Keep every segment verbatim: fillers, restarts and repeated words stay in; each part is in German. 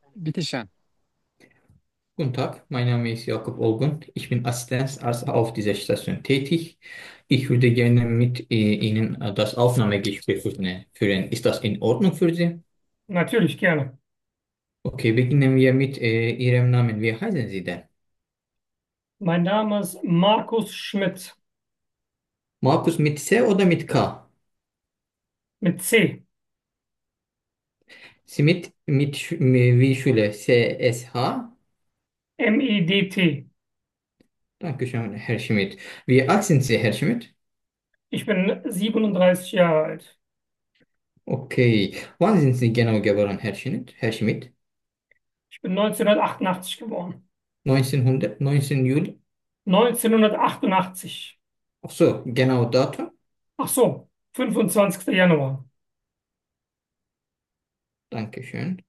Bitteschön. Guten Tag, mein Name ist Jakob Olgun. Ich bin Assistenzarzt auf dieser Station tätig. Ich würde gerne mit äh, Ihnen äh, das Aufnahmegespräch führen. führen. Ist das in Ordnung für Sie? Natürlich, gerne. Okay, beginnen wir mit äh, Ihrem Namen. Wie heißen Sie denn? Mein Name ist Markus Schmidt Markus mit C oder mit K? mit C, Sie mit, mit Sch- wie Schule? C S H? M I D T. Dankeschön, Herr Schmidt. Wie alt sind Sie, Herr Schmidt? Ich bin siebenunddreißig Jahre alt. Okay, wann sind Sie genau geboren, Herr Schmidt? Herr Schmidt? Ich bin neunzehnhundertachtundachtzig geboren. neunzehnhundert, neunzehn Juli? neunzehnhundertachtundachtzig. Ach so, genau Datum? Ach so, fünfundzwanzigster Januar. Dankeschön.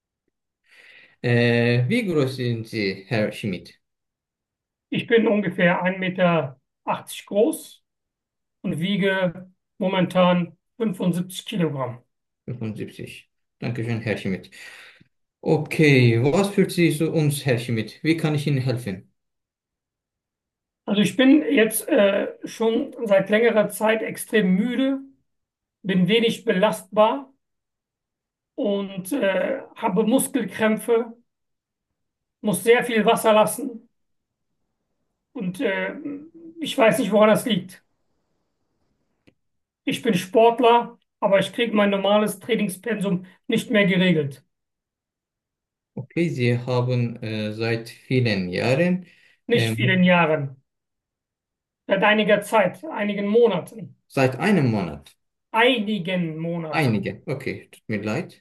Äh, wie groß sind Sie, Herr Schmidt? Ich bin ungefähr ein Meter achtzig groß und wiege momentan fünfundsiebzig Kilogramm. fünfundsiebzig. Dankeschön, Herr Schmidt. Okay, was führt Sie zu uns, Herr Schmidt? Wie kann ich Ihnen helfen? Also ich bin jetzt äh, schon seit längerer Zeit extrem müde, bin wenig belastbar und äh, habe Muskelkrämpfe, muss sehr viel Wasser lassen und äh, ich weiß nicht, woran das liegt. Ich bin Sportler, aber ich kriege mein normales Trainingspensum nicht mehr geregelt. Okay, Sie haben äh, seit vielen Jahren, Nicht vielen ähm, Jahren, seit einiger Zeit, einigen Monaten, seit einem Monat, einigen Monaten. einige, okay, tut mir leid.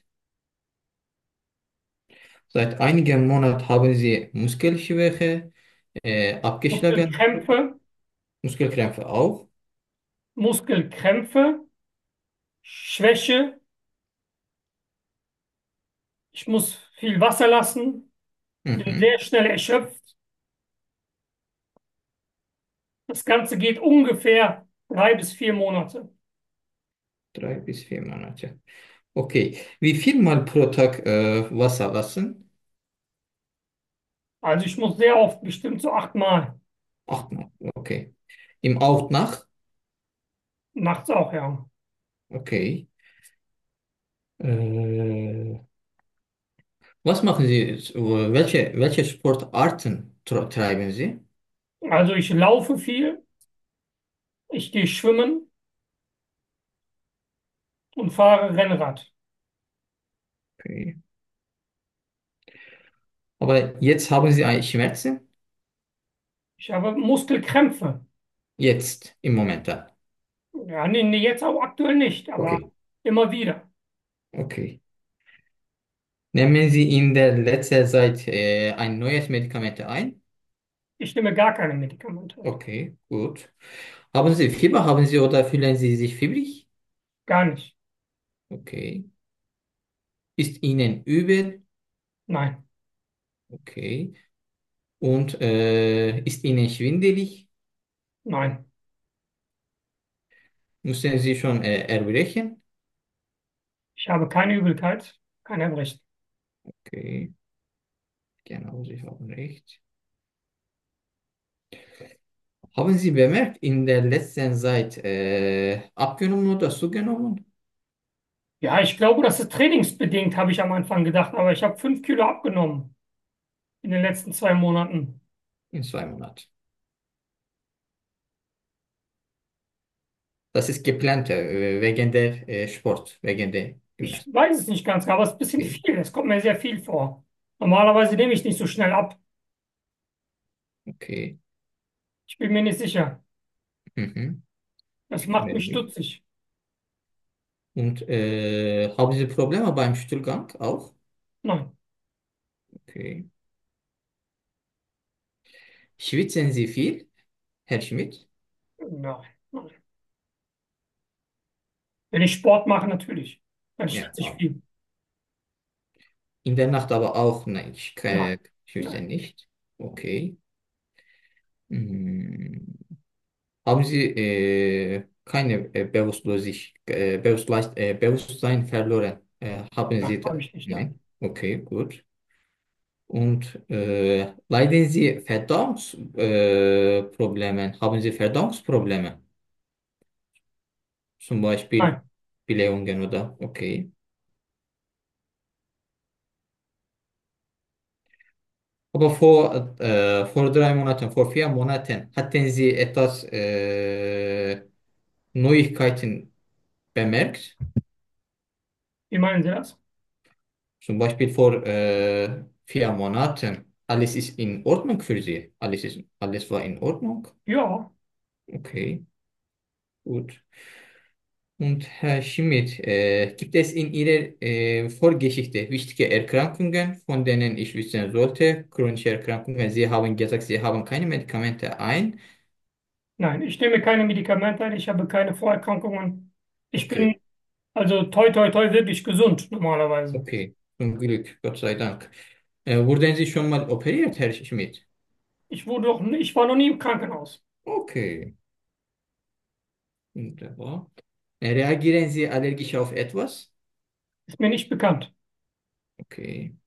Seit einigen Monaten haben Sie Muskelschwäche, äh, abgeschlagen, Muskelkrämpfe, Muskelkrämpfe auch. Muskelkrämpfe, Schwäche, ich muss viel Wasser lassen, bin Mhm. sehr schnell erschöpft. Das Ganze geht ungefähr drei bis vier Monate. Drei bis vier Monate. Okay, wie viel Mal pro Tag äh, Wasser lassen? Also ich muss sehr oft, bestimmt so achtmal. Achtmal, okay. Im Auf nach? Nachts auch, ja. Okay. Äh, was machen Sie? So, Welche, welche Sportarten tra- treiben Sie? Also ich laufe viel, ich gehe schwimmen und fahre Rennrad. Okay. Aber jetzt haben Sie eigentlich Schmerzen? Ich habe Muskelkrämpfe. Jetzt, im Moment dann. Ja, nee, nee, jetzt auch aktuell nicht, aber Okay, immer wieder. okay. Nehmen Sie in der letzten Zeit äh, ein neues Medikament ein? Ich nehme gar keine Medikamente. Okay, gut. Haben Sie Fieber? Haben Sie oder fühlen Sie sich fiebrig? Gar nicht. Okay. Ist Ihnen übel? Nein, Okay. Und äh, ist Ihnen schwindelig? nein. Müssen Sie schon äh, erbrechen? Ich habe keine Übelkeit, kein Erbrechen. Okay, genau, Sie haben recht. Haben Sie bemerkt, in der letzten Zeit äh, abgenommen oder zugenommen? Ja, ich glaube, das ist trainingsbedingt, habe ich am Anfang gedacht, aber ich habe fünf Kilo abgenommen in den letzten zwei Monaten. In zwei Monaten. Das ist geplant, äh, wegen der äh, Sport, wegen der Ich Gymnastik. weiß es nicht ganz, genau, aber es ist ein bisschen Okay, viel. Es kommt mir sehr viel vor. Normalerweise nehme ich nicht so schnell ab. okay. Ich bin mir nicht sicher. Mhm. Das Ich macht kümmere mich mich. stutzig. Und äh, haben Sie Probleme beim Stuhlgang auch? Nein, Okay. Schwitzen Sie viel, Herr Schmidt? nein, nein. Wenn ich Sport mache, natürlich. Dann Ja. schwitze ich viel. In der Nacht aber auch, nein, ich Nein, äh, schwitze nein. nicht. Okay. Hm. Haben Sie äh, keine äh, Bewusstlosigkeit, äh, Bewusstleist, äh, Bewusstsein verloren? Äh, haben Ja, Sie da? habe ich nicht, nein. Nein. Okay, gut. Und äh, leiden Sie Verdauungsprobleme? Äh, Problemen? Haben Sie Verdauungsprobleme? Zum Beispiel Nein, Blähungen oder? Okay. Aber vor, äh, vor drei Monaten, vor vier Monaten hatten Sie etwas äh, Neuigkeiten bemerkt? wie meinen Sie das? Zum Beispiel vor äh, vier Monaten. Alles ist in Ordnung für Sie. Alles ist, alles war in Ordnung. Ja, Okay, gut. Und Herr Schmidt, äh, gibt es in Ihrer äh, Vorgeschichte wichtige Erkrankungen, von denen ich wissen sollte? Chronische Erkrankungen. Sie haben gesagt, Sie haben keine Medikamente ein. nein, ich nehme keine Medikamente ein, ich habe keine Vorerkrankungen. Ich Okay, bin also toi toi toi wirklich gesund normalerweise. okay. Zum Glück, Gott sei Dank. Äh, wurden Sie schon mal operiert, Herr Schmidt? Ich wurde doch, ich war noch nie im Krankenhaus. Okay, wunderbar. Äh, reagieren Sie allergisch auf etwas? Ist mir nicht bekannt. Okay.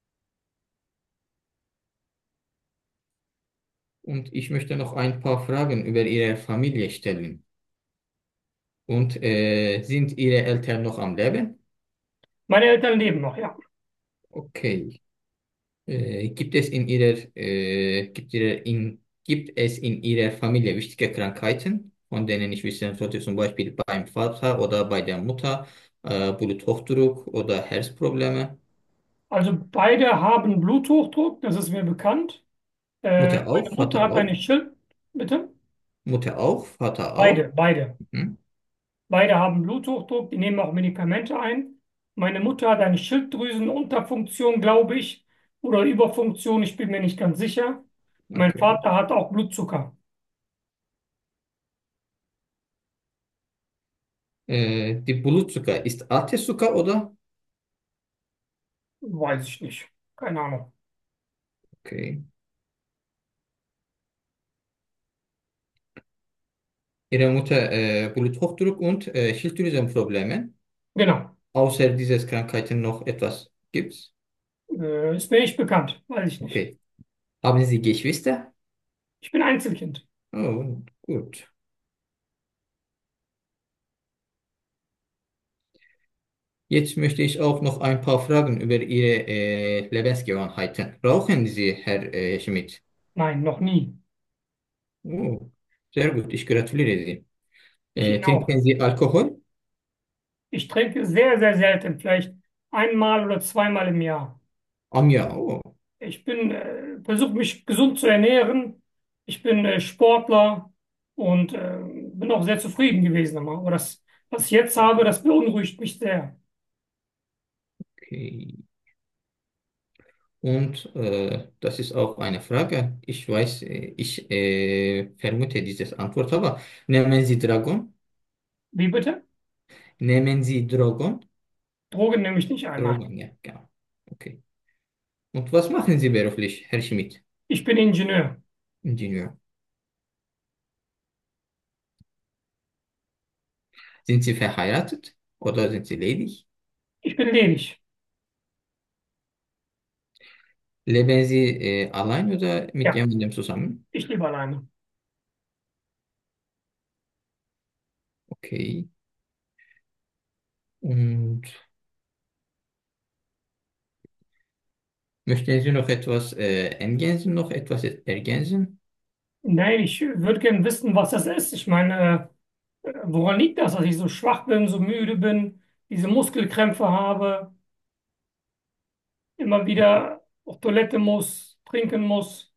Und ich möchte noch ein paar Fragen über Ihre Familie stellen. Und äh, sind Ihre Eltern noch am Leben? Meine Eltern leben noch, ja. Okay. Äh, gibt es in Ihrer, äh, gibt Ihrer in, gibt es in Ihrer Familie wichtige Krankheiten, von denen ich wissen sollte, zum Beispiel beim Vater oder bei der Mutter, äh, Bluthochdruck oder Herzprobleme? Also beide haben Bluthochdruck, das ist mir bekannt. Äh, Mutter meine auch, Mutter Vater hat auch? eine Schild, bitte? Mutter auch, Vater auch? Beide, beide. Mhm. Beide haben Bluthochdruck, die nehmen auch Medikamente ein. Meine Mutter hat eine Schilddrüsenunterfunktion, glaube ich, oder Überfunktion, ich bin mir nicht ganz sicher. Mein Okay. Vater hat auch Blutzucker. Äh, die Blutzucker ist Alterszucker oder? Weiß ich nicht. Keine Ahnung. Okay. Ihre Mutter äh, Bluthochdruck und äh, Schilddrüsenprobleme. Genau. Außer dieses Krankheiten noch etwas gibt's? Äh, ist mir nicht bekannt. Weiß ich nicht. Okay. Haben Sie Geschwister? Ich bin Einzelkind. Oh, gut. Jetzt möchte ich auch noch ein paar Fragen über Ihre äh, Lebensgewohnheiten. Rauchen Sie, Herr äh, Schmidt? Nein, noch nie. Oh, sehr gut, ich gratuliere Sie. Ich Äh, ihn auch. trinken Sie Alkohol? Ich trinke sehr, sehr selten, vielleicht einmal oder zweimal im Jahr. Am Jahr. Oh, Ich bin, äh, versuche mich gesund zu ernähren. Ich bin äh, Sportler und äh, bin auch sehr zufrieden gewesen immer. Aber das, was ich jetzt habe, das beunruhigt mich sehr. okay. Und äh, das ist auch eine Frage. Ich weiß, äh, ich äh, vermute dieses Antwort, aber nehmen Sie Dragon? Wie bitte? Nehmen Sie Drogon? Drogen nehme ich nicht ein, nein. Drogen, ja, genau. Okay. Und was machen Sie beruflich, Herr Schmidt? Ich bin Ingenieur. Ingenieur. Sind Sie verheiratet oder sind Sie ledig? Ich bin ledig. Leben Sie äh, allein oder mit Ja, jemandem zusammen? ich lebe alleine. Okay. Und möchten Sie noch etwas äh, ergänzen, noch etwas ergänzen? Nein, ich würde gerne wissen, was das ist. Ich meine, äh, woran liegt das, dass ich so schwach bin, so müde bin, diese Muskelkrämpfe habe, immer wieder auf Toilette muss, trinken muss?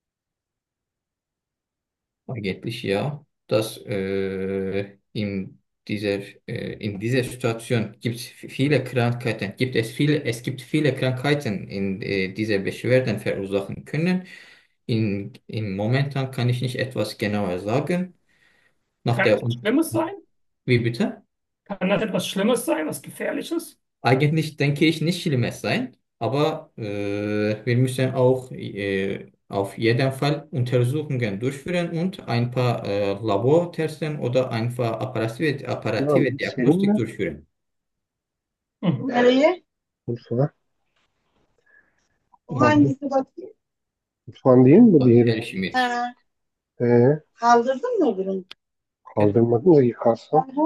Eigentlich ja, dass äh, in dieser, äh, in dieser Situation gibt es viele Krankheiten, gibt es viele, es gibt viele Krankheiten, in äh, diese Beschwerden verursachen können. In, in momentan kann ich nicht etwas genauer sagen. Nach Kann der, das was Schlimmes sein? wie bitte? Kann das etwas Schlimmes sein, was Gefährliches? Eigentlich denke ich nicht Schlimmes sein, aber äh, wir müssen auch äh, auf jeden Fall Untersuchungen durchführen und ein paar äh, Labortesten oder einfach apparative, Ya apparative Diagnostik seninle durchführen. Mhm. nereye? Urfa. Bu hangisi bakayım? Şu an değil mi bu Bak diğeri? Herr Schmidt. Ha. Ee, Kaldırdın mı öbürünü? Her- Kaldırmadım da yıkarsam. Aha.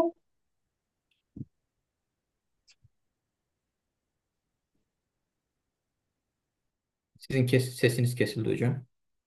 Sizin kes sesiniz kesildi hocam.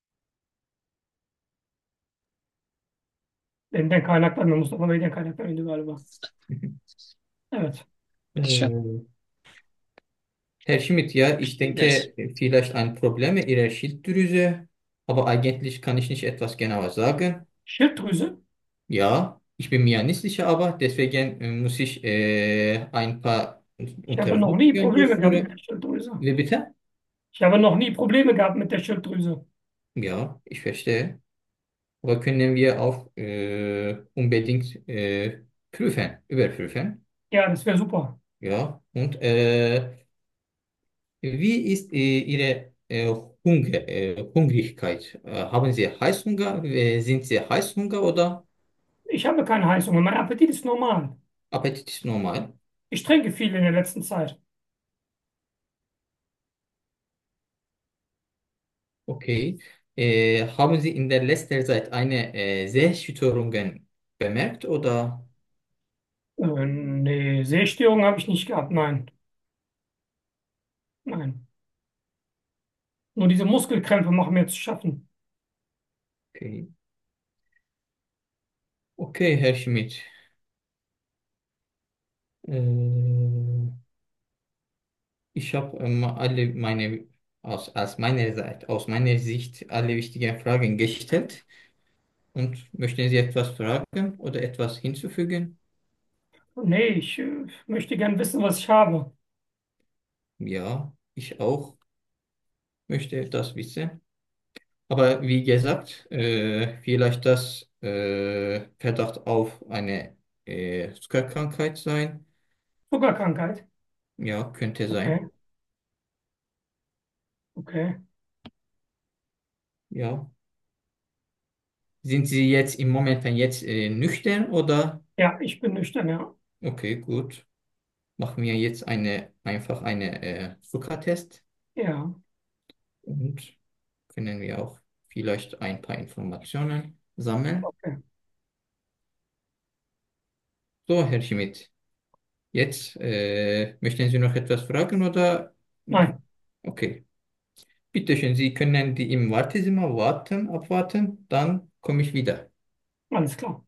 Benden kaynaklanmıyor. Mustafa Bey'den kaynaklanıyor galiba. Evet. Äh, Herr Schmidt, ja, ich denke, vielleicht ein Problem in Ihrer Schilddrüse, aber eigentlich kann ich nicht etwas genauer sagen. Schilddrüse. Ja, ich bin mir nicht sicher, aber deswegen äh, muss ich äh, ein paar Ich habe noch nie Untersuchungen Probleme gehabt mit der durchführen. Schilddrüse. Wie bitte? Ich habe noch nie Probleme gehabt mit der Schilddrüse. Ja, ich verstehe. Aber können wir auch äh, unbedingt äh, prüfen, überprüfen. Ja, das wäre super. Ja, und äh, wie ist äh, Ihre äh, Hunger, äh, Hungrigkeit? Äh, haben Sie Heißhunger? Äh, sind Sie Heißhunger oder Ich habe keine Heißhunger. Mein Appetit ist normal. Appetit ist normal? Ich trinke viel in der letzten Zeit. Okay. Äh, haben Sie in der letzten Zeit eine äh, Sehstörungen bemerkt oder? Äh, nee, Sehstörung habe ich nicht gehabt. Nein, nein. Nur diese Muskelkrämpfe machen mir zu schaffen. Okay. Okay, Herr Schmidt. Äh, Ich habe ähm, alle meine aus, aus meiner Seite, aus meiner Sicht alle wichtigen Fragen gestellt und möchten Sie etwas fragen oder etwas hinzufügen? Nee, ich äh, möchte gern wissen, was ich habe. Ja, ich auch möchte das wissen. Aber wie gesagt, äh, vielleicht das äh, Verdacht auf eine äh, Zuckerkrankheit sein. Zuckerkrankheit. Ja, könnte Okay, sein. okay. Ja. Sind Sie jetzt im Moment dann jetzt äh, nüchtern oder? Ja, ich bin nüchtern, ja. Okay, gut. Machen wir jetzt eine, einfach eine äh, Zuckertest Ja, und können wir auch vielleicht ein paar Informationen sammeln. okay. So, Herr Schmidt, jetzt äh, möchten Sie noch etwas fragen oder? Nein, Okay, bitte schön, Sie können die im Wartezimmer warten, abwarten, dann komme ich wieder. alles klar.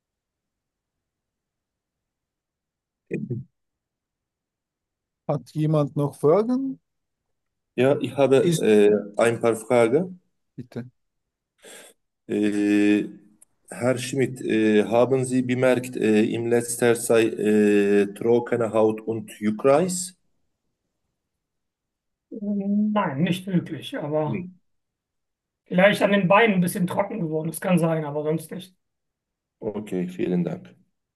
Hat jemand noch Fragen? Ja, ich habe Ist äh, ein paar Fragen. bitte. Äh, Herr Schmidt, äh, haben Sie bemerkt, äh, in letzter Zeit äh, trockene Haut und Juckreis? Nein, nicht wirklich, aber Nee. vielleicht an den Beinen ein bisschen trocken geworden. Das kann sein, aber sonst nicht. Okay, vielen Dank.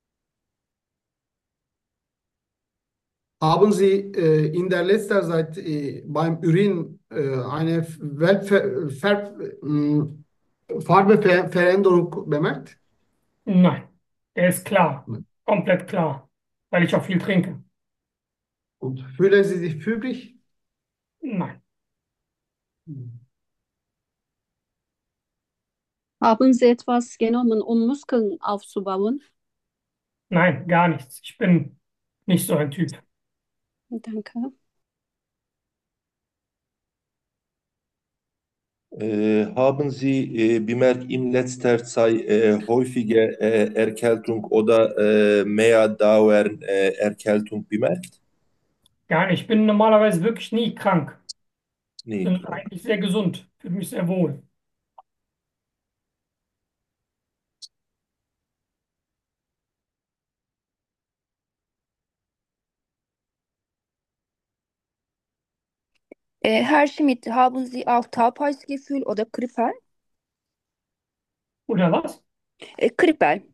Haben Sie äh, in der letzten Zeit äh, beim Urin äh, eine Weltver Ver mh, Farbeveränderung bemerkt? Nein, der ist klar, Nein. komplett klar, weil ich auch viel trinke. Und fühlen Sie sich füglich? Nein, Haben Sie etwas genommen, um Muskeln aufzubauen? nein, gar nichts. Ich bin nicht so ein Typ. Danke. Äh, haben Sie äh, bemerkt, in letzter Zeit äh, häufige äh, Erkältung oder äh, mehr Dauer äh, Erkältung bemerkt? Gar nicht. Ich bin normalerweise wirklich nie krank. Nee, Bin krank. eigentlich sehr gesund, fühle mich sehr wohl. Äh, Herr Schmidt, haben Sie auch Taubheitsgefühl oder Kribbeln? Oder was? Äh, Kribbeln.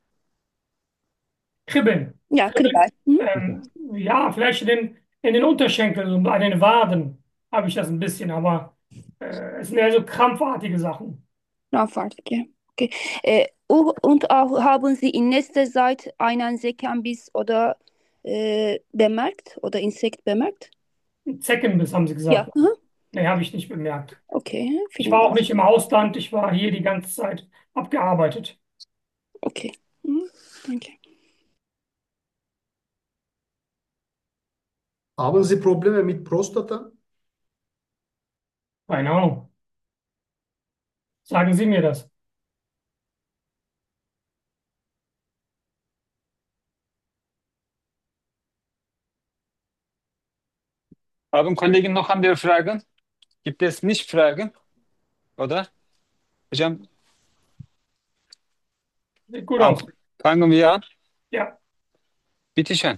Kribbeln. Ja, Kribbeln. Kribbeln. Mhm. Ähm, ja, vielleicht in den, in den Unterschenkeln und an den Waden habe ich das ein bisschen, aber äh, es sind eher so krampfartige Sachen. Krampfartige. Okay. Äh, u- und auch haben Sie in letzter Zeit einen Zeckenbiss oder äh, bemerkt oder Insekt bemerkt? Zeckenbiss haben sie Ja. gesagt. Mhm. Nee, habe ich nicht bemerkt. Okay, Ich vielen war auch Dank. nicht im Ausland, ich war hier die ganze Zeit abgearbeitet. Okay. Mhm, danke. Haben Sie Probleme mit Prostata? Keine Ahnung. Sagen Sie mir das. Haben Kollegen noch andere Fragen? Gibt es nicht Fragen, oder? Hocam, Sieht gut tamam. aus. Fangen wir an. Ja, Bitte schön.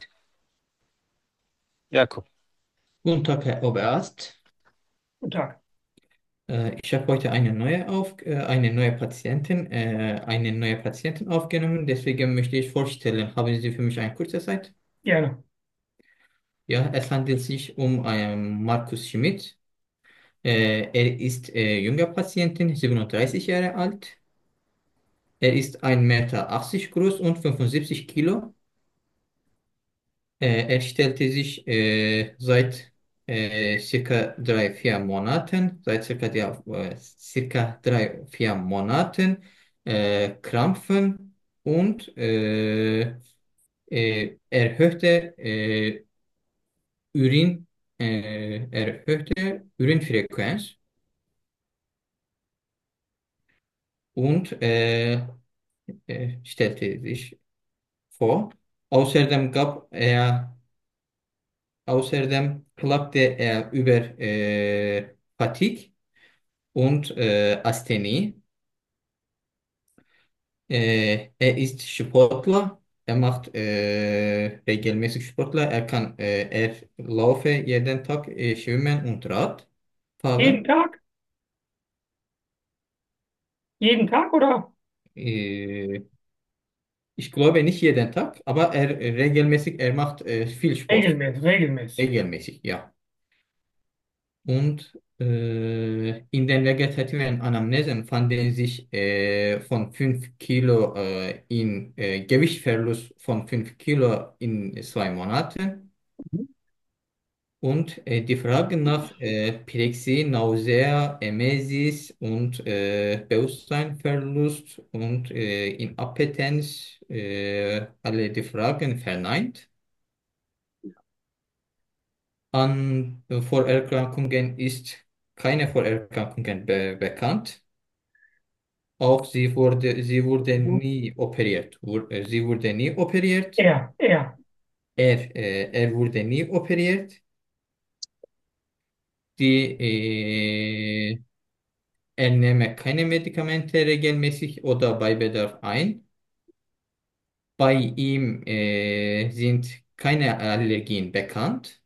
Jakob. Guten Tag, Herr Oberarzt. guten Tag. Äh, ich habe heute eine neue, auf, äh, eine neue Patientin, äh, eine neue Patientin aufgenommen. Deswegen möchte ich vorstellen, haben Sie für mich eine kurze Zeit? Gerne. Ja, es handelt sich um einen Markus Schmidt. Äh, er ist äh, junger Patientin, siebenunddreißig Jahre alt. Er ist ein Meter achtzig groß und fünfundsiebzig Kilo. Äh, er stellte sich äh, seit äh, circa drei, vier Monaten, seit circa, ja, äh, circa drei, vier Monaten äh, Krampfen und äh, äh, erhöhte äh, Urin, äh, erhöhte Urinfrequenz und äh, äh, stellte sich vor. Außerdem gab er Außerdem klagte er über äh, Fatigue und äh, Asthenie. Äh, er ist Sportler. Er macht äh, regelmäßig Sportler. Er kann, äh, er laufe jeden Tag äh, schwimmen und Rad Jeden fahren. Tag? Jeden Tag oder Äh, ich glaube nicht jeden Tag, aber er regelmäßig, er macht äh, viel Sport. regelmäßig? Regelmäßig. Regelmäßig, ja. Und äh, in den vegetativen Anamnesen fanden sich äh, von fünf Kilo äh, in äh, Gewichtsverlust von fünf Kilo in zwei Monaten. Mhm. Und äh, die Frage nach äh, Pyrexie, Nausea, Emesis und äh, Bewusstseinsverlust und äh, Inappetenz, äh, alle die Fragen verneint. An äh, Vorerkrankungen ist keine Vorerkrankungen be bekannt. Auch sie wurde, sie wurde Mhm. nie operiert. Wur- äh, Sie wurde nie operiert. Er, er. Er, äh, er wurde nie operiert. Die, äh, er nehme keine Medikamente regelmäßig oder bei Bedarf ein. Bei ihm äh, sind keine Allergien bekannt.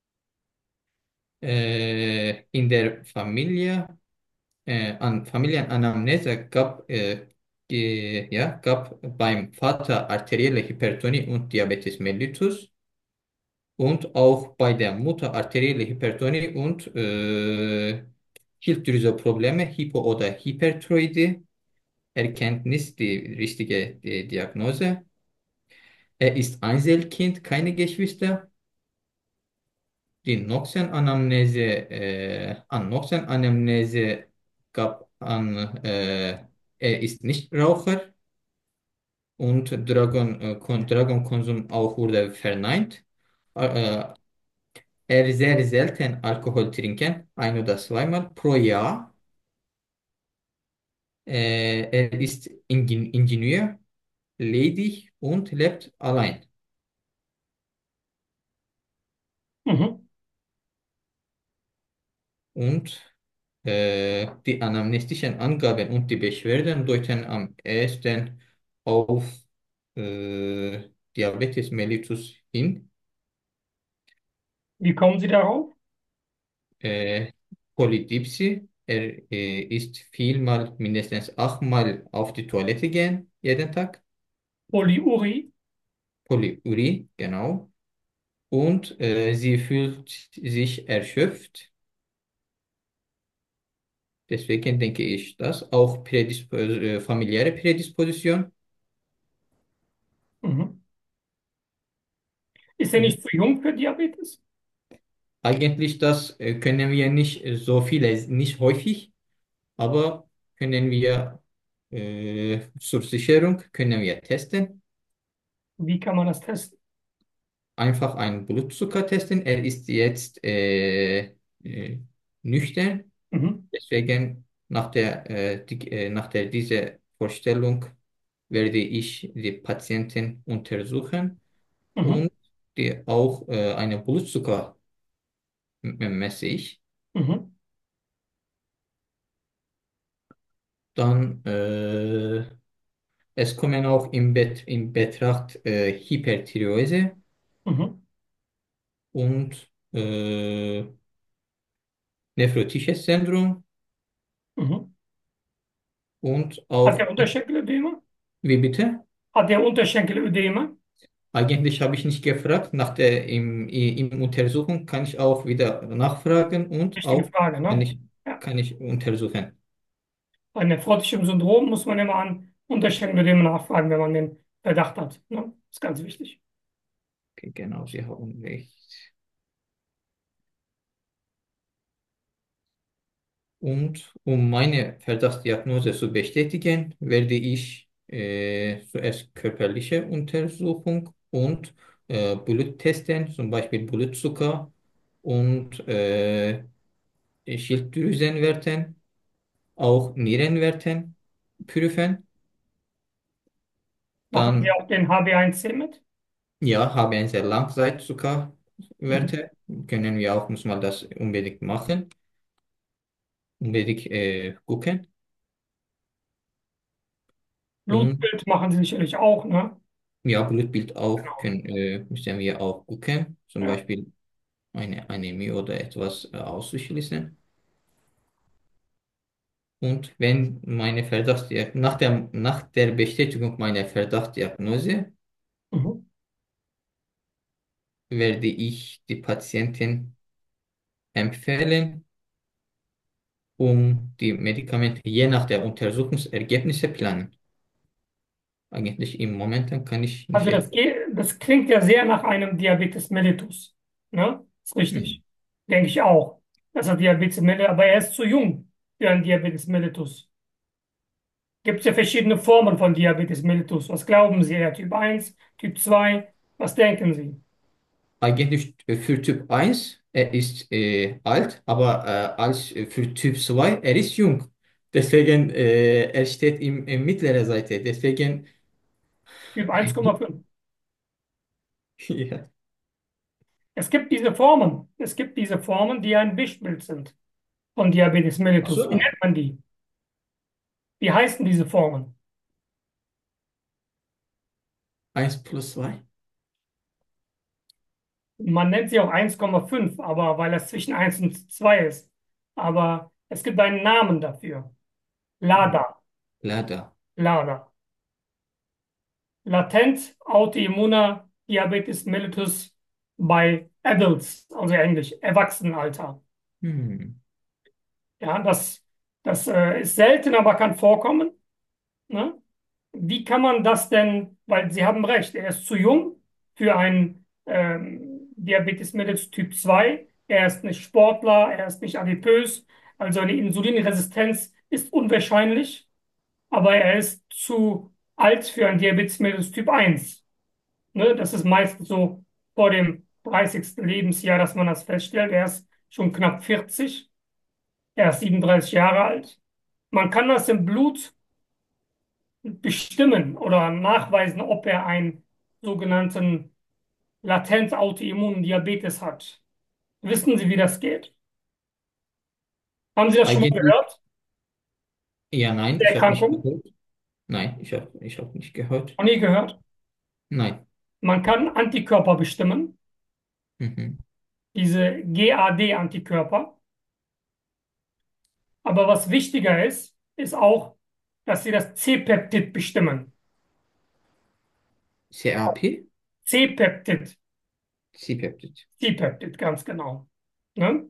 Äh, in der Familie äh, an Familienanamnese gab, äh, die, ja, gab beim Vater arterielle Hypertonie und Diabetes mellitus und auch bei der Mutter arterielle Hypertonie und äh, Schilddrüseprobleme, Hypo- oder Hyperthyroidie. Erkenntnis, die richtige die Diagnose. Er ist Einzelkind, keine Geschwister. Die Noxen-Anamnese, äh, an Noxen-Anamnese gab an, äh, er ist nicht Raucher und Dragon, äh, Kon Dragonkonsum auch wurde verneint. Äh, er sehr selten Alkohol trinken, ein oder zweimal pro Jahr. Äh, er ist Ingen Ingenieur, ledig und lebt allein. Mhm. Und äh, die anamnestischen Angaben und die Beschwerden deuten am ehesten auf äh, Diabetes mellitus hin. Wie kommen Sie darauf? Äh, Polydipsie, er äh, ist vielmal, mindestens achtmal auf die Toilette gehen, jeden Tag. Polyurie? Polyurie, genau. Und äh, sie fühlt sich erschöpft. Deswegen denke ich, dass auch Prädispo äh, familiäre Prädisposition. Mhm. Ist er nicht zu jung für Diabetes? Eigentlich das äh, können wir nicht äh, so viele, nicht häufig, aber können wir äh, zur Sicherung können wir testen. Wie kann man das testen? Einfach einen Blutzucker testen. Er ist jetzt äh, äh, nüchtern. Mhm. Deswegen nach der, äh, die, äh, nach der dieser Vorstellung werde ich die Patienten untersuchen Mhm. und die auch äh, eine Blutzucker m- messe ich. Mhm. Dann äh, es kommen auch im Bet in Betracht äh, Hyperthyreose Mhm. und äh, nephrotisches Syndrom Mhm. und Hat auch, der Unterschenkelödeme? wie bitte? Hat der Unterschenkelödeme? Eigentlich habe ich nicht gefragt. Nach der im, im Untersuchung kann ich auch wieder nachfragen und Wichtige auch Frage, kann ne? ich, Ja. kann ich untersuchen. Bei nephrotischem Syndrom muss man immer an Unterschenkelödeme nachfragen, wenn man den Verdacht hat. Ne? Das ist ganz wichtig. Okay, genau, Sie haben recht. Und um meine Verdachtsdiagnose zu bestätigen, werde ich äh, zuerst körperliche Untersuchung und äh, Blut testen, zum Beispiel Blutzucker und äh, Schilddrüsenwerten, auch Nierenwerten prüfen. Machen Sie Dann auch den H b eins C mit? ja, habe ein sehr Mhm. Langzeitzuckerwerte. Können wir auch, muss man das unbedingt machen, unbedingt äh, gucken. Und Blutbild machen Sie sicherlich auch, ne? ja, Blutbild auch Genau. können, äh, müssen wir auch gucken, zum Ja. Beispiel eine Anämie oder etwas äh, auszuschließen. Und wenn meine Verdachtsdiagnose, nach der, nach der Bestätigung meiner Verdachtsdiagnose Mhm. werde ich die Patientin empfehlen, um die Medikamente je nach der Untersuchungsergebnisse planen. Eigentlich im Moment kann ich nicht Also das, etwas. geht, das klingt ja sehr nach einem Diabetes mellitus. Ne? Ist Hm. richtig. Denke ich auch. Das ist Diabetes mellitus, aber er ist zu jung für einen Diabetes mellitus. Gibt es ja verschiedene Formen von Diabetes mellitus. Was glauben Sie? Eher Typ eins, Typ zwei? Was denken Sie? Eigentlich für Typ eins er ist äh, alt, aber äh, als äh, für Typ zwei er ist jung. Deswegen, äh, er steht im, im mittleren Seite. Deswegen, Typ eins Komma fünf. ja. Es gibt diese Formen. Es gibt diese Formen, die ein Wischbild sind von Diabetes Ach mellitus. Wie so, nennt man die? Wie heißen diese Formen? eins plus zwei. Man nennt sie auch eins Komma fünf, aber weil das zwischen eins und zwei ist. Aber es gibt einen Namen dafür. LADA. Leider. LADA. Latent autoimmuner Diabetes mellitus bei Adults, also Englisch, Erwachsenenalter. Hm. Ja, das, das äh, ist selten, aber kann vorkommen. Ne? Wie kann man das denn, weil Sie haben recht, er ist zu jung für einen ähm, Diabetes mellitus Typ zwei. Er ist nicht Sportler, er ist nicht adipös, also eine Insulinresistenz ist unwahrscheinlich, aber er ist zu alt für einen Diabetes mellitus Typ eins. Ne? Das ist meistens so vor dem dreißigsten Lebensjahr, dass man das feststellt. Er ist schon knapp vierzig, er ist siebenunddreißig Jahre alt. Man kann das im Blut bestimmen oder nachweisen, ob er einen sogenannten latent autoimmunen Diabetes hat. Wissen Sie, wie das geht? Haben Sie das schon mal Eigentlich, gehört? ja, nein, Der ich habe nicht Erkrankung? gehört. Nein, ich habe ich hab nicht gehört. Noch nie gehört. Nein. Man kann Antikörper bestimmen, Mhm. diese G A D-Antikörper. Aber was wichtiger ist, ist auch, dass Sie das C-Peptid bestimmen. C A P? C-Peptid, C-Peptid. C-Peptid, ganz genau. Ne?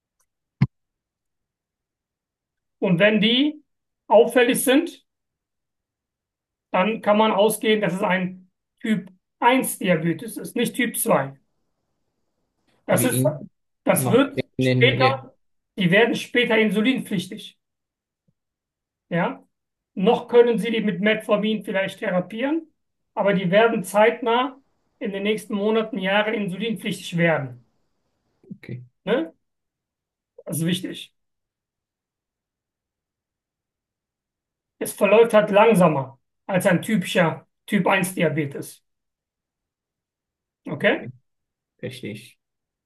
Und wenn die auffällig sind, dann kann man ausgehen, dass es ein Typ eins Diabetes ist, nicht Typ zwei. Das Wie ist, in, Das macht wird einen, ja, später, die werden später insulinpflichtig. Ja? Noch können Sie die mit Metformin vielleicht therapieren, aber die werden zeitnah in den nächsten Monaten, Jahren insulinpflichtig werden. okay. Ne? Das ist wichtig. Es verläuft halt langsamer als ein typischer Typ eins Diabetes. Okay? Verstehe ich.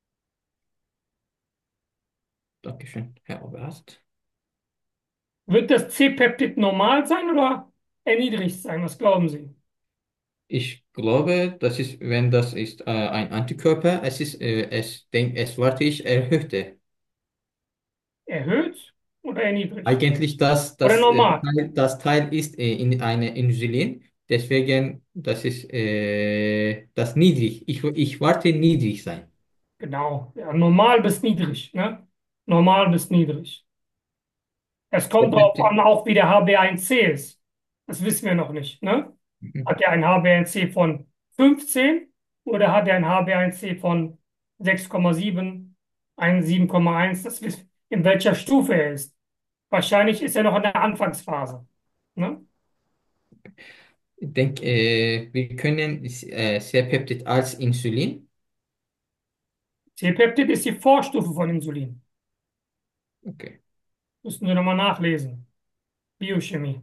Dankeschön, Herr Oberarzt. Wird das C-Peptid normal sein oder erniedrigt sein? Was glauben Sie? Ich glaube, das ist, wenn das ist äh, ein Antikörper, es ist, äh, es denk, es warte ich erhöhte. Erhöht oder erniedrigt? Eigentlich das, Oder das, äh, normal? Teil, das Teil ist äh, in eine Insulin, deswegen das ist äh, das niedrig. Ich, ich warte niedrig sein. Genau. Ja, normal bis niedrig. Ne? Normal bis niedrig. Es kommt darauf Peptid- an, auch wie der H b A eins C ist. Das wissen wir noch nicht. Ne? Mhm. Hat er ein H b A eins C von fünfzehn oder hat er ein H b A eins C von sechs Komma sieben, ein sieben Komma eins? Das wissen in welcher Stufe er ist. Wahrscheinlich ist er noch in der Anfangsphase. Ne? Ich denke, äh, wir können äh, C-Peptid als Insulin. C-Peptid ist die Vorstufe von Insulin. Okay. Müssen wir nochmal nachlesen. Biochemie.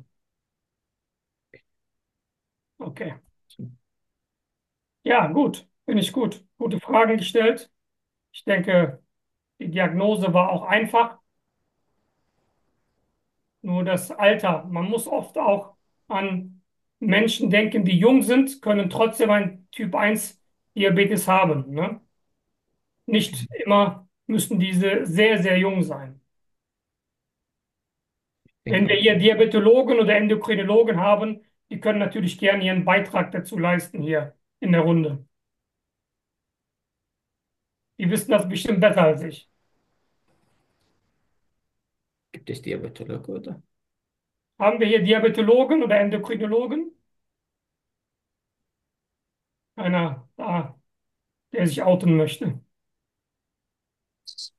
Okay. Ja, gut. Finde ich gut. Gute Fragen gestellt. Ich denke, die Diagnose war auch einfach. Nur das Alter. Man muss oft auch an Menschen denken, die jung sind, können trotzdem ein Typ eins Diabetes haben. Ne? Nicht immer müssen diese sehr, sehr jung sein. Ich Wenn denke wir auch. hier Diabetologen oder Endokrinologen haben, die können natürlich gerne ihren Beitrag dazu leisten hier in der Runde. Die wissen das bestimmt besser als ich. Gibt es Diabetologe oder? Haben wir hier Diabetologen oder Endokrinologen? Einer da, der sich outen möchte.